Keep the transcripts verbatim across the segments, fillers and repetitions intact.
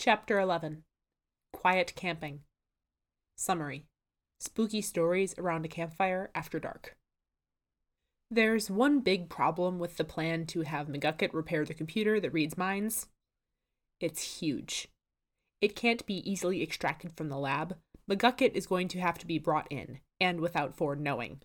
Chapter eleven. Quiet Camping. Summary. Spooky stories around a campfire after dark. There's one big problem with the plan to have McGucket repair the computer that reads minds. It's huge. It can't be easily extracted from the lab. McGucket is going to have to be brought in, and without Ford knowing.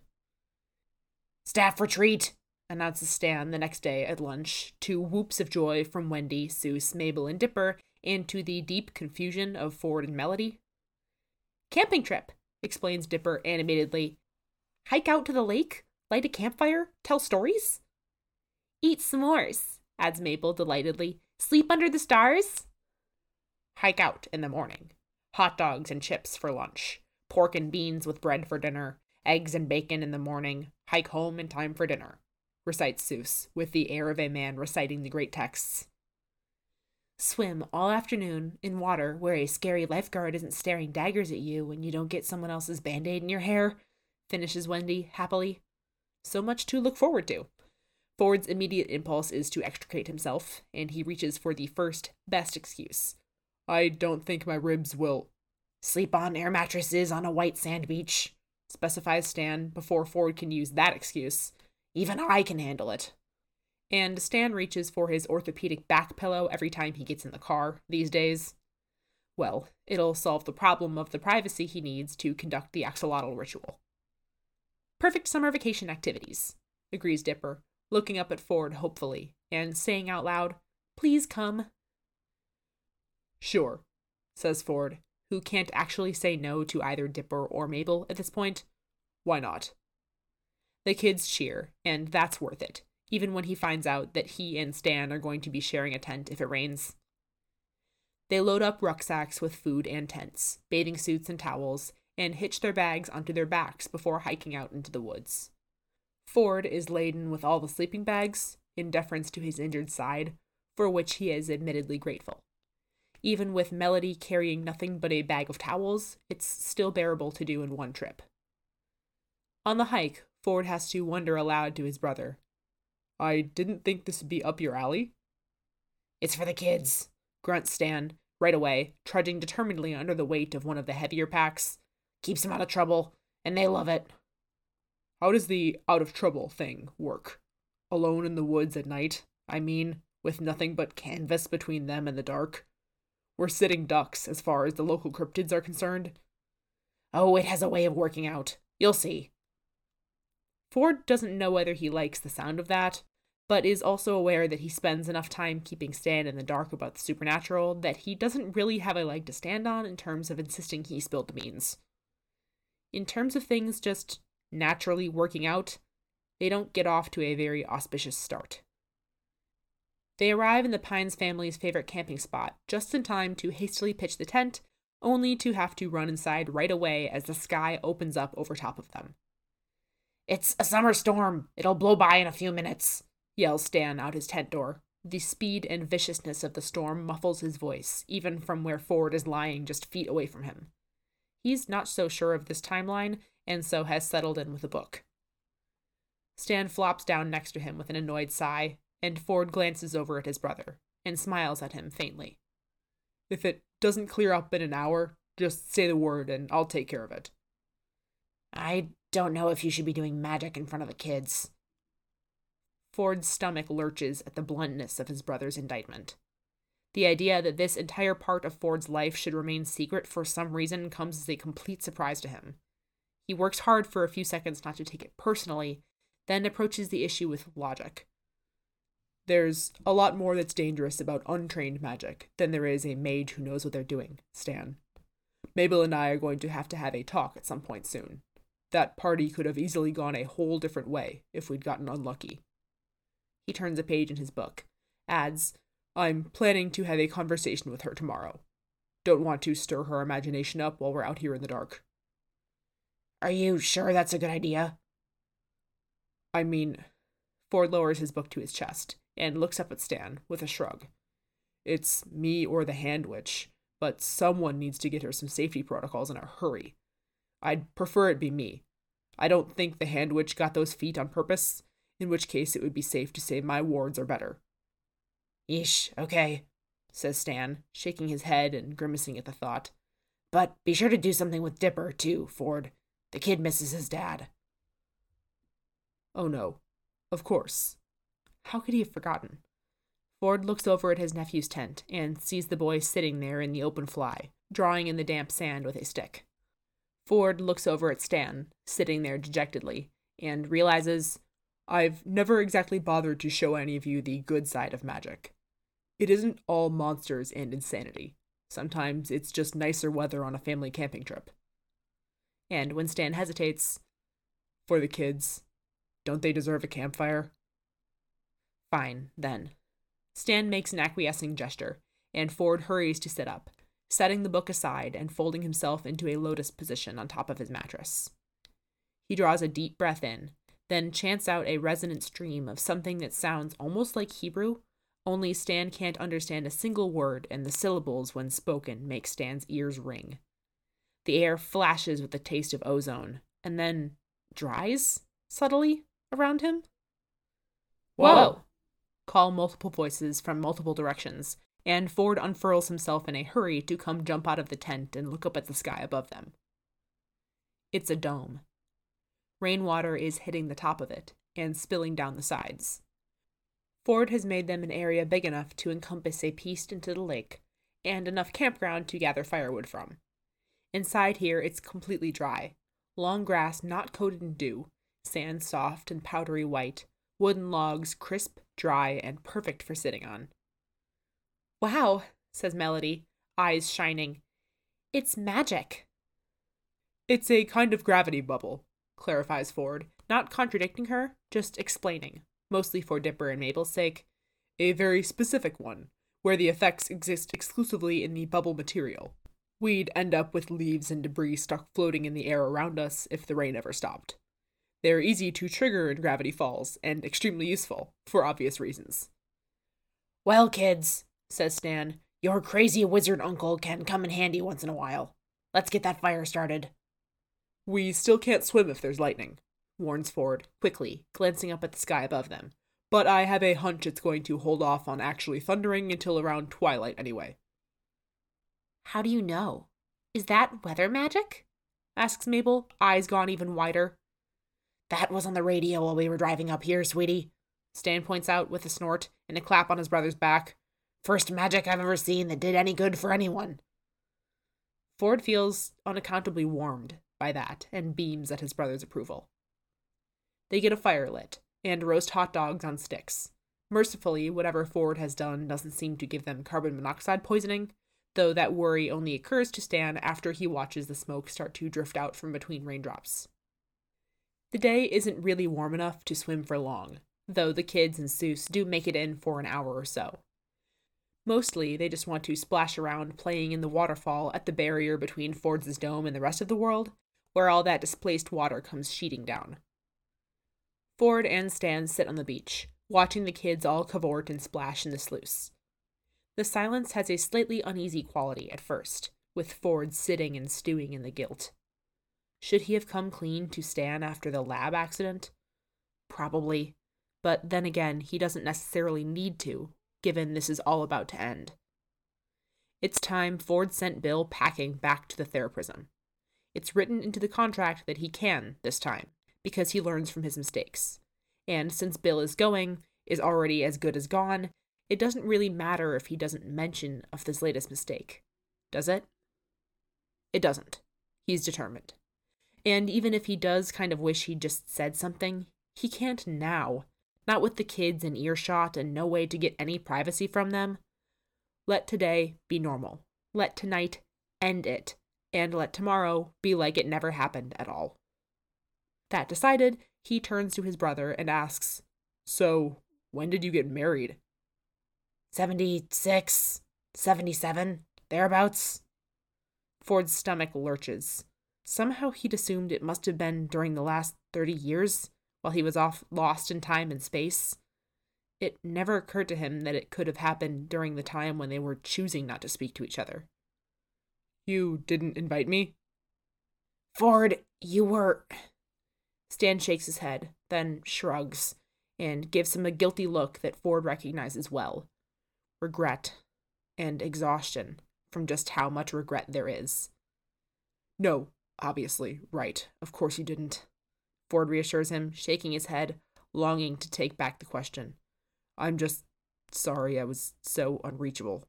"Staff retreat!" announces Stan the next day at lunch, to whoops of joy from Wendy, Seuss, Mabel, and Dipper, and to the deep confusion of Ford and Melody. "Camping trip," explains Dipper animatedly. "Hike out to the lake, light a campfire, tell stories?" "Eat s'mores," adds Mabel delightedly. "Sleep under the stars?" Hike out in the morning. Hot dogs and chips for lunch. Pork and beans with bread for dinner. Eggs and bacon in the morning. Hike home in time for dinner, recites Seuss, with the air of a man reciting the great texts. "Swim all afternoon in water where a scary lifeguard isn't staring daggers at you when you don't get someone else's Band-Aid in your hair," finishes Wendy happily. So much to look forward to. Ford's immediate impulse is to extricate himself, and he reaches for the first, best excuse. "I don't think my ribs will..." "Sleep on air mattresses on a white sand beach," specifies Stan before Ford can use that excuse. "Even I can handle it." And Stan reaches for his orthopedic back pillow every time he gets in the car these days. Well, it'll solve the problem of the privacy he needs to conduct the axolotl ritual. "Perfect summer vacation activities," agrees Dipper, looking up at Ford hopefully, and saying out loud, "Please come." "Sure," says Ford, who can't actually say no to either Dipper or Mabel at this point. "Why not?" The kids cheer, and that's worth it, even when he finds out that he and Stan are going to be sharing a tent if it rains. They load up rucksacks with food and tents, bathing suits and towels, and hitch their bags onto their backs before hiking out into the woods. Ford is laden with all the sleeping bags, in deference to his injured side, for which he is admittedly grateful. Even with Melody carrying nothing but a bag of towels, it's still bearable to do in one trip. On the hike, Ford has to wonder aloud to his brother, "I didn't think this would be up your alley." "It's for the kids," grunts Stan, right away, trudging determinedly under the weight of one of the heavier packs. "Keeps them out of trouble, and they love it." "How does the out of trouble thing work? Alone in the woods at night, I mean, with nothing but canvas between them and the dark? We're sitting ducks as far as the local cryptids are concerned." "Oh, it has a way of working out. You'll see." Ford doesn't know whether he likes the sound of that, but is also aware that he spends enough time keeping Stan in the dark about the supernatural that he doesn't really have a leg to stand on in terms of insisting he spilled the beans. In terms of things just naturally working out, they don't get off to a very auspicious start. They arrive in the Pines family's favorite camping spot just in time to hastily pitch the tent, only to have to run inside right away as the sky opens up over top of them. "It's a summer storm. It'll blow by in a few minutes," yells Stan out his tent door. The speed and viciousness of the storm muffles his voice, even from where Ford is lying just feet away from him. He's not so sure of this timeline, and so has settled in with a book. Stan flops down next to him with an annoyed sigh, and Ford glances over at his brother, and smiles at him faintly. "If it doesn't clear up in an hour, just say the word and I'll take care of it." "I don't know if you should be doing magic in front of the kids." Ford's stomach lurches at the bluntness of his brother's indictment. The idea that this entire part of Ford's life should remain secret for some reason comes as a complete surprise to him. He works hard for a few seconds not to take it personally, then approaches the issue with logic. "There's a lot more that's dangerous about untrained magic than there is a mage who knows what they're doing, Stan. Mabel and I are going to have to have a talk at some point soon. That party could have easily gone a whole different way if we'd gotten unlucky." He turns a page in his book, adds, "I'm planning to have a conversation with her tomorrow. Don't want to stir her imagination up while we're out here in the dark." "Are you sure that's a good idea?" I mean, Ford lowers his book to his chest and looks up at Stan with a shrug. "It's me or the hand witch, but someone needs to get her some safety protocols in a hurry. I'd prefer it be me. I don't think the hand witch got those feet on purpose, in which case it would be safe to say my wards are better." "Yeesh, okay," says Stan, shaking his head and grimacing at the thought. But be sure to do something with Dipper, too, Ford. The kid misses his dad. Oh no, of course. How could he have forgotten? Ford looks over at his nephew's tent and sees the boy sitting there in the open fly, drawing in the damp sand with a stick. Ford looks over at Stan, sitting there dejectedly, and realizes, I've never exactly bothered to show any of you the good side of magic. It isn't all monsters and insanity. Sometimes it's just nicer weather on a family camping trip. And when Stan hesitates, for the kids, don't they deserve a campfire? Fine, then. Stan makes an acquiescing gesture, and Ford hurries to sit up, setting the book aside and folding himself into a lotus position on top of his mattress. He draws a deep breath in, then chants out a resonant stream of something that sounds almost like Hebrew, only Stan can't understand a single word, and the syllables, when spoken, make Stan's ears ring. The air flashes with the taste of ozone, and then dries, subtly, around him. Whoa! Whoa! Call multiple voices from multiple directions, and Ford unfurls himself in a hurry to come jump out of the tent and look up at the sky above them. It's a dome. Rainwater is hitting the top of it, and spilling down the sides. Ford has made them an area big enough to encompass a piece into the lake, and enough campground to gather firewood from. Inside here, it's completely dry. Long grass not coated in dew, sand soft and powdery white, wooden logs crisp, dry, and perfect for sitting on. Wow, says Melody, eyes shining. It's magic. It's a kind of gravity bubble, clarifies Ford, not contradicting her, just explaining, mostly for Dipper and Mabel's sake, a very specific one, where the effects exist exclusively in the bubble material. We'd end up with leaves and debris stuck floating in the air around us if the rain ever stopped. They're easy to trigger in Gravity Falls, and extremely useful, for obvious reasons. Well, kids, says Stan, your crazy wizard uncle can come in handy once in a while. Let's get that fire started. We still can't swim if there's lightning, warns Ford, quickly, glancing up at the sky above them. But I have a hunch it's going to hold off on actually thundering until around twilight anyway. How do you know? Is that weather magic? Asks Mabel, eyes gone even wider. That was on the radio while we were driving up here, sweetie, Stan points out with a snort and a clap on his brother's back. First magic I've ever seen that did any good for anyone. Ford feels unaccountably warmed by that and beams at his brother's approval. They get a fire lit and roast hot dogs on sticks. Mercifully, whatever Ford has done doesn't seem to give them carbon monoxide poisoning, though that worry only occurs to Stan after he watches the smoke start to drift out from between raindrops. The day isn't really warm enough to swim for long, though the kids and Seuss do make it in for an hour or so. Mostly, they just want to splash around playing in the waterfall at the barrier between Ford's dome and the rest of the world, where all that displaced water comes sheeting down. Ford and Stan sit on the beach, watching the kids all cavort and splash in the sluice. The silence has a slightly uneasy quality at first, with Ford sitting and stewing in the guilt. Should he have come clean to Stan after the lab accident? Probably, but then again, he doesn't necessarily need to, given this is all about to end. It's time Ford sent Bill packing back to the Theraprism. It's written into the contract that he can, this time, because he learns from his mistakes. And since Bill is going, is already as good as gone, it doesn't really matter if he doesn't mention of this latest mistake. Does it? It doesn't. He's determined. And even if he does kind of wish he'd just said something, he can't now. Not with the kids in earshot and no way to get any privacy from them. Let today be normal. Let tonight end it. And let tomorrow be like it never happened at all. That decided, he turns to his brother and asks, So, when did you get married? Seventy-six, seventy-seven, thereabouts. Ford's stomach lurches. Somehow he'd assumed it must have been during the last thirty years, while he was off lost in time and space. It never occurred to him that it could have happened during the time when they were choosing not to speak to each other. You didn't invite me? Ford, you were... Stan shakes his head, then shrugs, and gives him a guilty look that Ford recognizes well. Regret. and exhaustion from just how much regret there is. No, obviously, right. Of course you didn't. Ford reassures him, shaking his head, longing to take back the question. I'm just sorry I was so unreachable.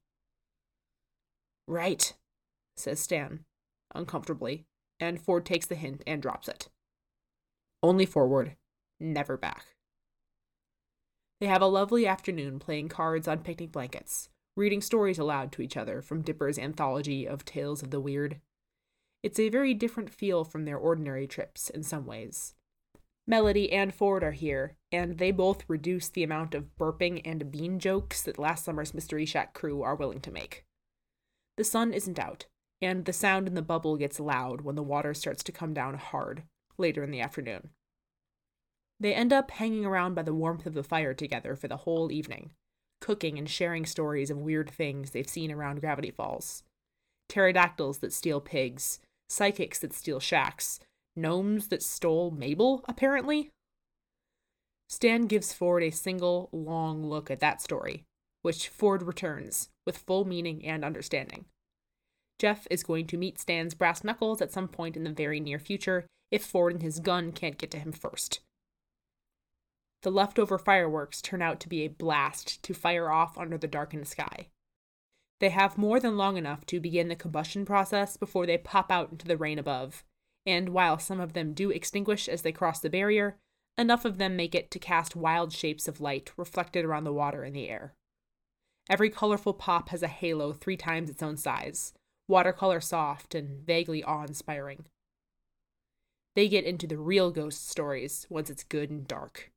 Right, says Stan, uncomfortably, and Ford takes the hint and drops it. Only forward, never back. They have a lovely afternoon playing cards on picnic blankets, reading stories aloud to each other from Dipper's anthology of Tales of the Weird. It's a very different feel from their ordinary trips in some ways. Melody and Ford are here, and they both reduce the amount of burping and bean jokes that last summer's Mystery Shack crew are willing to make. The sun isn't out, and the sound in the bubble gets loud when the water starts to come down hard, later in the afternoon. They end up hanging around by the warmth of the fire together for the whole evening, cooking and sharing stories of weird things they've seen around Gravity Falls. Pterodactyls that steal pigs, psychics that steal shacks, gnomes that stole Mabel, apparently. Stan gives Ford a single, long look at that story, which Ford returns, with full meaning and understanding. Jeff is going to meet Stan's brass knuckles at some point in the very near future if Ford and his gun can't get to him first. The leftover fireworks turn out to be a blast to fire off under the darkened sky. They have more than long enough to begin the combustion process before they pop out into the rain above, and while some of them do extinguish as they cross the barrier, enough of them make it to cast wild shapes of light reflected around the water and the air. Every colorful pop has a halo three times its own size, watercolor soft and vaguely awe-inspiring. They get into the real ghost stories once it's good and dark.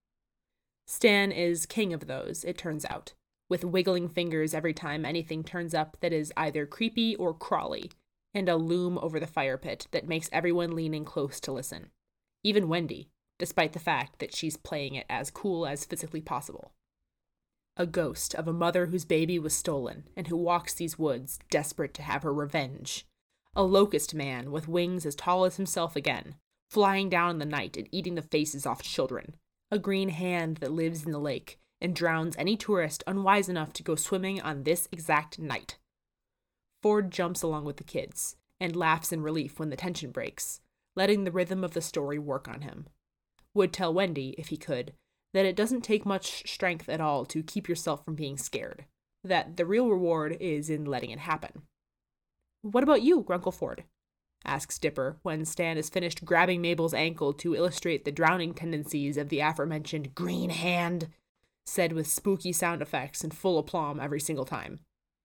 Stan is king of those, it turns out, with wiggling fingers every time anything turns up that is either creepy or crawly, and a loom over the fire pit that makes everyone leaning close to listen. Even Wendy, despite the fact that she's playing it as cool as physically possible. A ghost of a mother whose baby was stolen and who walks these woods desperate to have her revenge. A locust man with wings as tall as himself again, flying down in the night and eating the faces off children. A green hand that lives in the lake and drowns any tourist unwise enough to go swimming on this exact night. Ford jumps along with the kids and laughs in relief when the tension breaks, letting the rhythm of the story work on him. Would tell Wendy, if he could, that it doesn't take much strength at all to keep yourself from being scared, that the real reward is in letting it happen. What about you, Grunkle Ford? Asks Dipper when Stan is finished grabbing Mabel's ankle to illustrate the drowning tendencies of the aforementioned green hand, said with spooky sound effects and full aplomb every single time.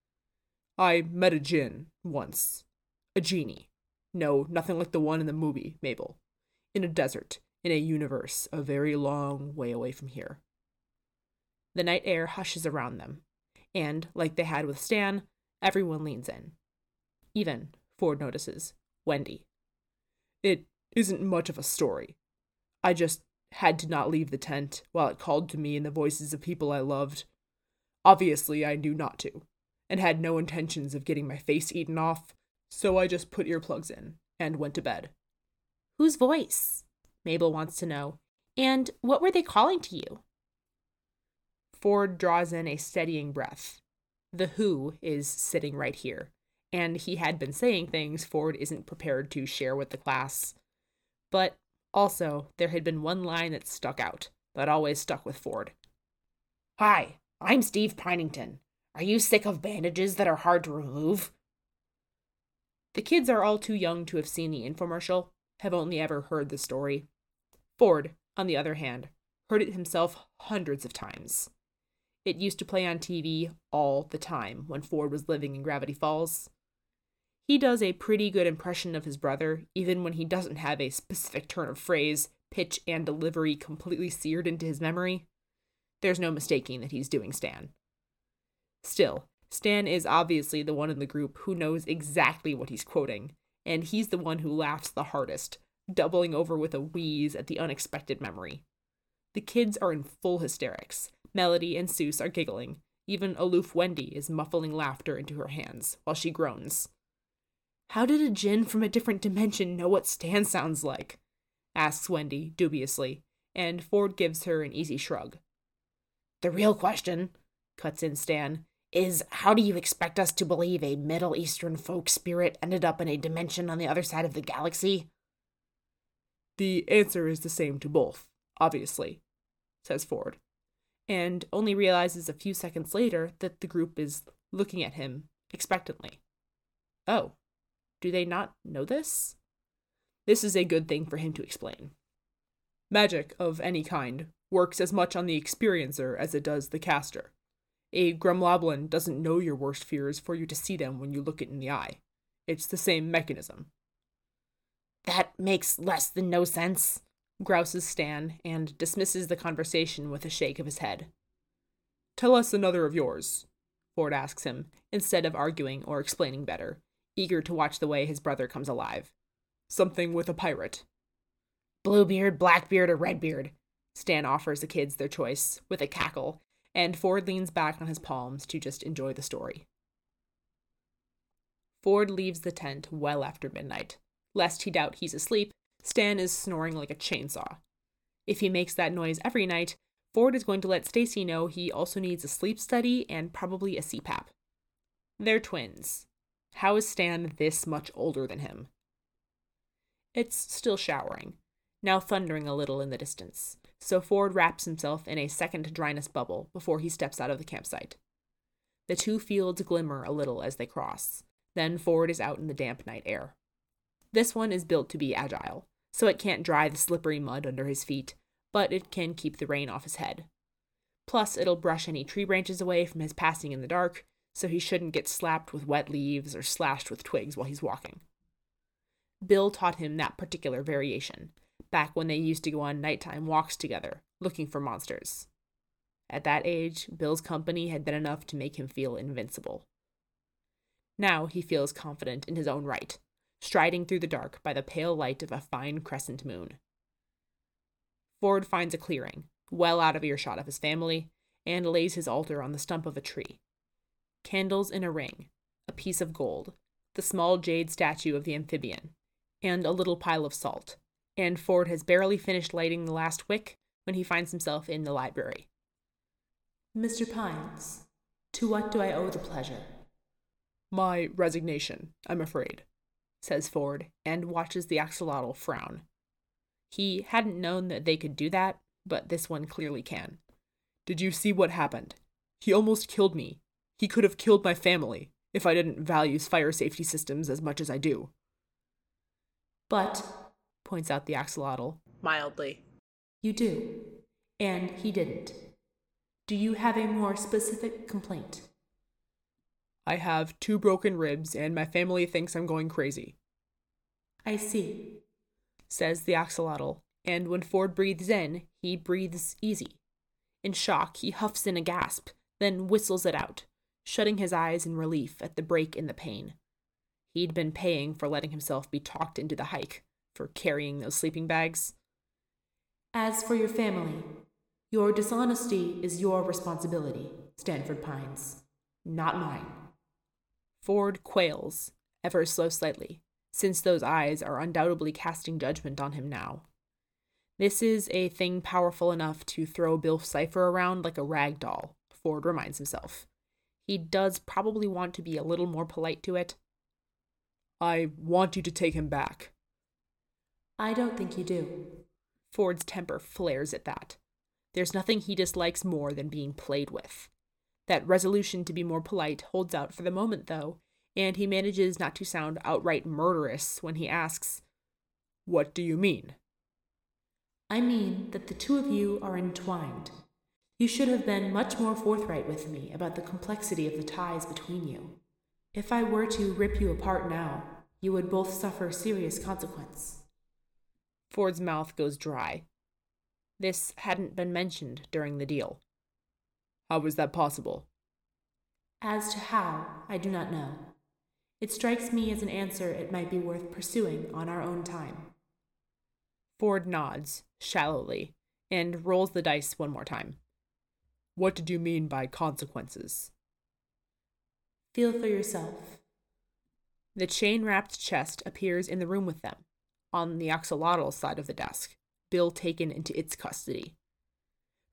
I met a djinn, once. A genie. No, nothing like the one in the movie, Mabel. In a desert, in a universe a very long way away from here. The night air hushes around them, and, like they had with Stan, everyone leans in. Even, Ford notices, Wendy. It isn't much of a story. I just had to not leave the tent while it called to me in the voices of people I loved. Obviously, I knew not to, and had no intentions of getting my face eaten off, so I just put earplugs in and went to bed. Whose voice? Mabel wants to know. And what were they calling to you? Ford draws in a steadying breath. The Who is sitting right here, and he had been saying things Ford isn't prepared to share with the class. But also, there had been one line that stuck out, that always stuck with Ford. Hi, I'm Steve Pinington. Are you sick of bandages that are hard to remove? The kids are all too young to have seen the infomercial, have only ever heard the story. Ford, on the other hand, heard it himself hundreds of times. It used to play on T V all the time when Ford was living in Gravity Falls. He does a pretty good impression of his brother, even when he doesn't have a specific turn of phrase, pitch, and delivery completely seared into his memory. There's no mistaking that he's doing Stan. Still, Stan is obviously the one in the group who knows exactly what he's quoting, and he's the one who laughs the hardest, doubling over with a wheeze at the unexpected memory. The kids are in full hysterics. Melody and Seuss are giggling. Even aloof Wendy is muffling laughter into her hands, while she groans. How did a djinn from a different dimension know what Stan sounds like? Asks Wendy, dubiously, and Ford gives her an easy shrug. The real question, cuts in Stan, is how do you expect us to believe a Middle Eastern folk spirit ended up in a dimension on the other side of the galaxy? The answer is the same to both, obviously, says Ford, and only realizes a few seconds later that the group is looking at him expectantly. Oh, do they not know this? This is a good thing for him to explain. Magic of any kind works as much on the experiencer as it does the caster. A Gremloblin doesn't know your worst fears for you to see them when you look it in the eye. It's the same mechanism. That makes less than no sense, grouses Stan, and dismisses the conversation with a shake of his head. Tell us another of yours, Ford asks him, instead of arguing or explaining better, eager to watch the way his brother comes alive. Something with a pirate. Bluebeard, Blackbeard, or Redbeard? Stan offers the kids their choice, with a cackle, and Ford leans back on his palms to just enjoy the story. Ford leaves the tent well after midnight. Lest he doubt he's asleep, Stan is snoring like a chainsaw. If he makes that noise every night, Ford is going to let Stacy know he also needs a sleep study and probably a C PAP. They're twins. How is Stan this much older than him? It's still showering, now thundering a little in the distance, so Ford wraps himself in a second dryness bubble before he steps out of the campsite. The two fields glimmer a little as they cross, then Ford is out in the damp night air. This one is built to be agile, so it can't dry the slippery mud under his feet, but it can keep the rain off his head. Plus, it'll brush any tree branches away from his passing in the dark, so he shouldn't get slapped with wet leaves or slashed with twigs while he's walking. Bill taught him that particular variation, back when they used to go on nighttime walks together, looking for monsters. At that age, Bill's company had been enough to make him feel invincible. Now he feels confident in his own right, striding through the dark by the pale light of a fine crescent moon. Ford finds a clearing, well out of earshot of his family, and lays his altar on the stump of a tree. Candles in a ring, a piece of gold, the small jade statue of the amphibian, and a little pile of salt, and Ford has barely finished lighting the last wick when he finds himself in the library. Mister Pines, to what do I owe the pleasure? My resignation, I'm afraid, says Ford, and watches the axolotl frown. He hadn't known that they could do that, but this one clearly can. Did you see what happened? He almost killed me. He could have killed my family, if I didn't value fire safety systems as much as I do. But, points out the axolotl, mildly, you do, and he didn't. Do you have a more specific complaint? I have two broken ribs, and my family thinks I'm going crazy. I see, says the axolotl, and when Ford breathes in, he breathes easy. In shock, he huffs in a gasp, then whistles it out, shutting his eyes in relief at the break in the pain. He'd been paying for letting himself be talked into the hike, for carrying those sleeping bags. As for your family, your dishonesty is your responsibility, Stanford Pines, not mine. Ford quails, ever so slightly, since those eyes are undoubtedly casting judgment on him now. This is a thing powerful enough to throw Bill Cipher around like a rag doll, Ford reminds himself. He does probably want to be a little more polite to it. I want you to take him back. I don't think you do. Ford's temper flares at that. There's nothing he dislikes more than being played with. That resolution to be more polite holds out for the moment, though, and he manages not to sound outright murderous when he asks, "What do you mean?" I mean that the two of you are entwined. You should have been much more forthright with me about the complexity of the ties between you. If I were to rip you apart now, you would both suffer serious consequence. Ford's mouth goes dry. This hadn't been mentioned during the deal. How was that possible? As to how, I do not know. It strikes me as an answer it might be worth pursuing on our own time. Ford nods, shallowly, and rolls the dice one more time. What did you mean by consequences? Feel for yourself. The chain-wrapped chest appears in the room with them, on the axolotl side of the desk, Bill taken into its custody.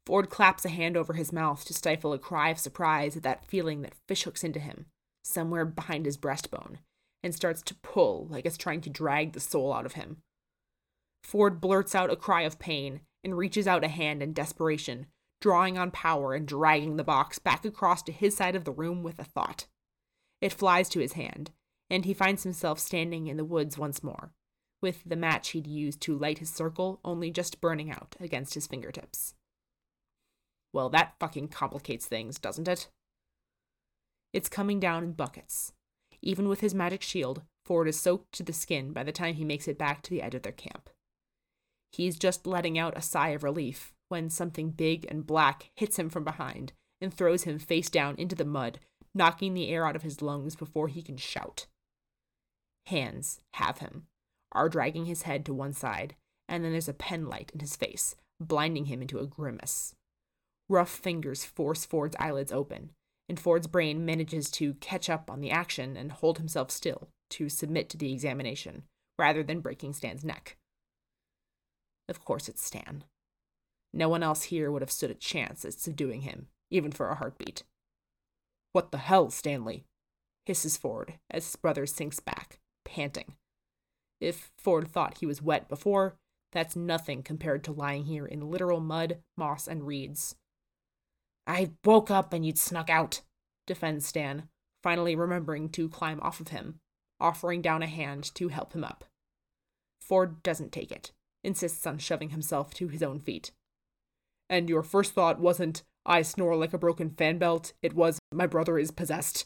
Ford claps a hand over his mouth to stifle a cry of surprise at that feeling that fishhooks into him, somewhere behind his breastbone, and starts to pull like it's trying to drag the soul out of him. Ford blurts out a cry of pain and reaches out a hand in desperation, drawing on power and dragging the box back across to his side of the room with a thought. It flies to his hand, and he finds himself standing in the woods once more, with the match he'd used to light his circle only just burning out against his fingertips. Well, that fucking complicates things, doesn't it? It's coming down in buckets. Even with his magic shield, Ford is soaked to the skin by the time he makes it back to the edge of their camp. He's just letting out a sigh of relief when something big and black hits him from behind and throws him face down into the mud, knocking the air out of his lungs before he can shout. Hands have him, are dragging his head to one side, and then there's a pen light in his face, blinding him into a grimace. Rough fingers force Ford's eyelids open, and Ford's brain manages to catch up on the action and hold himself still to submit to the examination, rather than breaking Stan's neck. Of course it's Stan. No one else here would have stood a chance at subduing him, even for a heartbeat. "What the hell, Stanley?" hisses Ford as his brother sinks back, panting. If Ford thought he was wet before, that's nothing compared to lying here in literal mud, moss, and reeds. "I woke up and you'd snuck out," defends Stan, finally remembering to climb off of him, offering down a hand to help him up. Ford doesn't take it, insists on shoving himself to his own feet. "And your first thought wasn't, I snore like a broken fan belt, it was, my brother is possessed."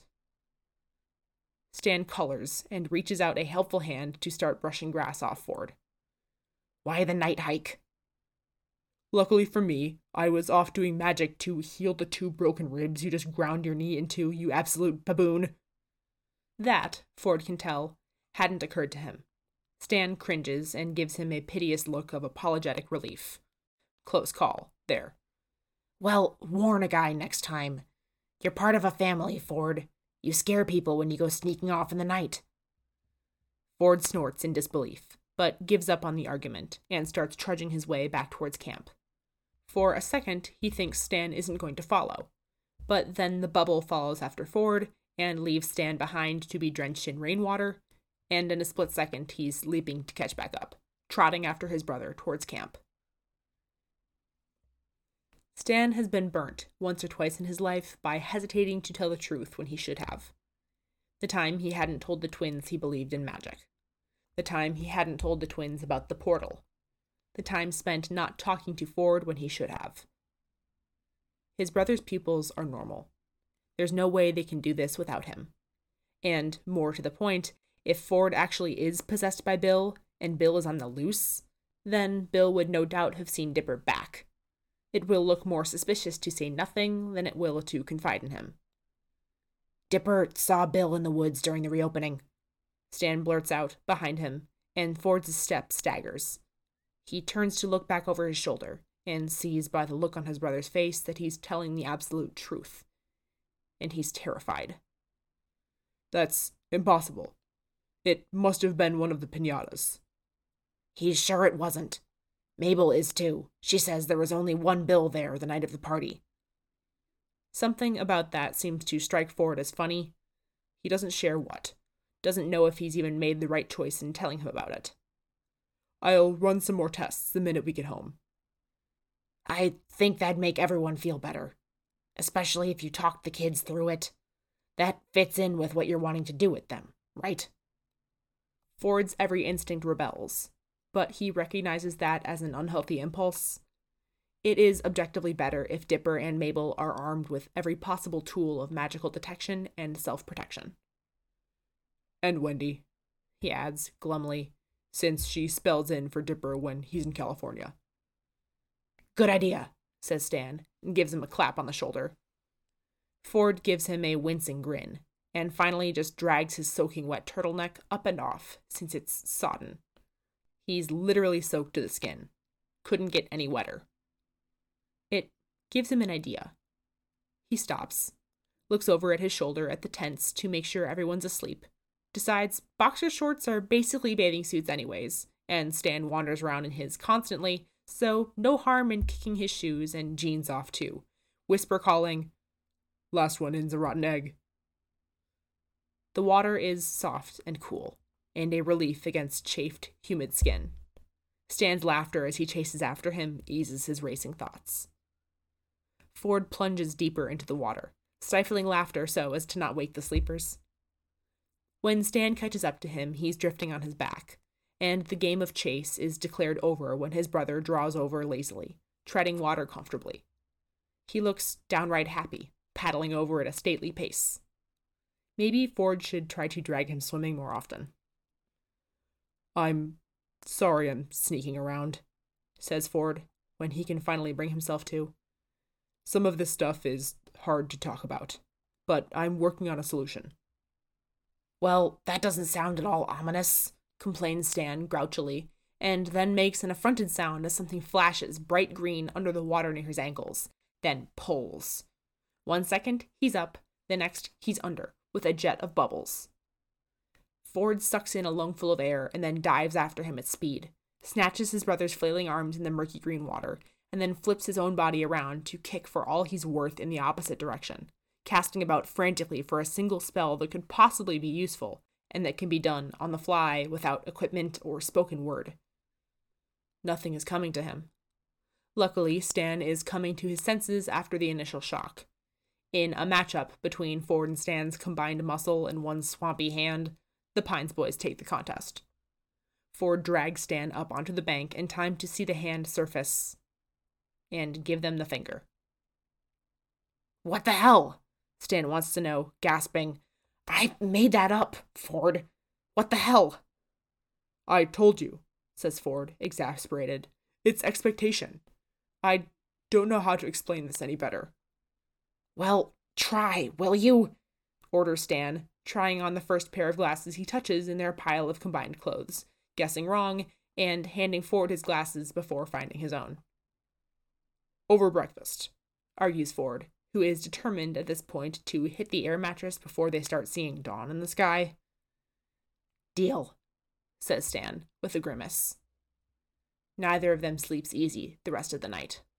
Stan colors and reaches out a helpful hand to start brushing grass off Ford. "Why the night hike?" "Luckily for me, I was off doing magic to heal the two broken ribs you just ground your knee into, you absolute baboon." That, Ford can tell, hadn't occurred to him. Stan cringes and gives him a piteous look of apologetic relief. Close call, there. "Well, warn a guy next time. You're part of a family, Ford. You scare people when you go sneaking off in the night." Ford snorts in disbelief, but gives up on the argument and starts trudging his way back towards camp. For a second, he thinks Stan isn't going to follow, but then the bubble follows after Ford and leaves Stan behind to be drenched in rainwater, and in a split second he's leaping to catch back up, trotting after his brother towards camp. Stan has been burnt once or twice in his life by hesitating to tell the truth when he should have. The time he hadn't told the twins he believed in magic. The time he hadn't told the twins about the portal. The time spent not talking to Ford when he should have. His brother's pupils are normal. There's no way they can do this without him. And, more to the point, if Ford actually is possessed by Bill, and Bill is on the loose, then Bill would no doubt have seen Dipper back. It will look more suspicious to say nothing than it will to confide in him. "Dipper saw Bill in the woods during the reopening," Stan blurts out behind him, and Ford's step staggers. He turns to look back over his shoulder, and sees by the look on his brother's face that he's telling the absolute truth. And he's terrified. "That's impossible. It must have been one of the piñatas." "He's sure it wasn't. Mabel is too. She says there was only one Bill there the night of the party." Something about that seems to strike Ford as funny. He doesn't share what. Doesn't know if he's even made the right choice in telling him about it. "I'll run some more tests the minute we get home." "I think that'd make everyone feel better. Especially if you talk the kids through it. That fits in with what you're wanting to do with them, right?" Ford's every instinct rebels, but he recognizes that as an unhealthy impulse. It is objectively better if Dipper and Mabel are armed with every possible tool of magical detection and self-protection. "And Wendy," he adds glumly, since she spells in for Dipper when he's in California. "Good idea," says Stan, and gives him a clap on the shoulder. Ford gives him a wincing grin, and finally just drags his soaking wet turtleneck up and off, since it's sodden. He's literally soaked to the skin. Couldn't get any wetter. It gives him an idea. He stops, looks over at his shoulder at the tents to make sure everyone's asleep, decides boxer shorts are basically bathing suits anyways, and Stan wanders around in his constantly, so no harm in kicking his shoes and jeans off too, Whisper calling, "Last one in's a rotten egg." The water is soft and cool, and a relief against chafed, humid skin. Stan's laughter as he chases after him eases his racing thoughts. Ford plunges deeper into the water, stifling laughter so as to not wake the sleepers. When Stan catches up to him, he's drifting on his back, and the game of chase is declared over when his brother draws over lazily, treading water comfortably. He looks downright happy, paddling over at a stately pace. Maybe Ford should try to drag him swimming more often. "I'm sorry I'm sneaking around," says Ford, when he can finally bring himself to. "Some of this stuff is hard to talk about, but I'm working on a solution." "Well, that doesn't sound at all ominous," complains Stan grouchily, and then makes an affronted sound as something flashes bright green under the water near his ankles, then pulls. One second, he's up, the next, he's under, with a jet of bubbles. Ford sucks in a lungful of air and then dives after him at speed, snatches his brother's flailing arms in the murky green water, and then flips his own body around to kick for all he's worth in the opposite direction, casting about frantically for a single spell that could possibly be useful, and that can be done on the fly without equipment or spoken word. Nothing is coming to him. Luckily, Stan is coming to his senses after the initial shock. In a matchup between Ford and Stan's combined muscle and one swampy hand, the Pines boys take the contest. Ford drags Stan up onto the bank in time to see the hand surface and give them the finger. "What the hell?" Stan wants to know, gasping. "I made that up, Ford. What the hell?" "I told you," says Ford, exasperated. "It's expectation. I don't know how to explain this any better." "Well, try, will you?" orders Stan, trying on the first pair of glasses he touches in their pile of combined clothes, guessing wrong, and handing Ford his glasses before finding his own. "Over breakfast," argues Ford, who is determined at this point to hit the air mattress before they start seeing dawn in the sky. "Deal," says Stan, with a grimace. Neither of them sleeps easy the rest of the night.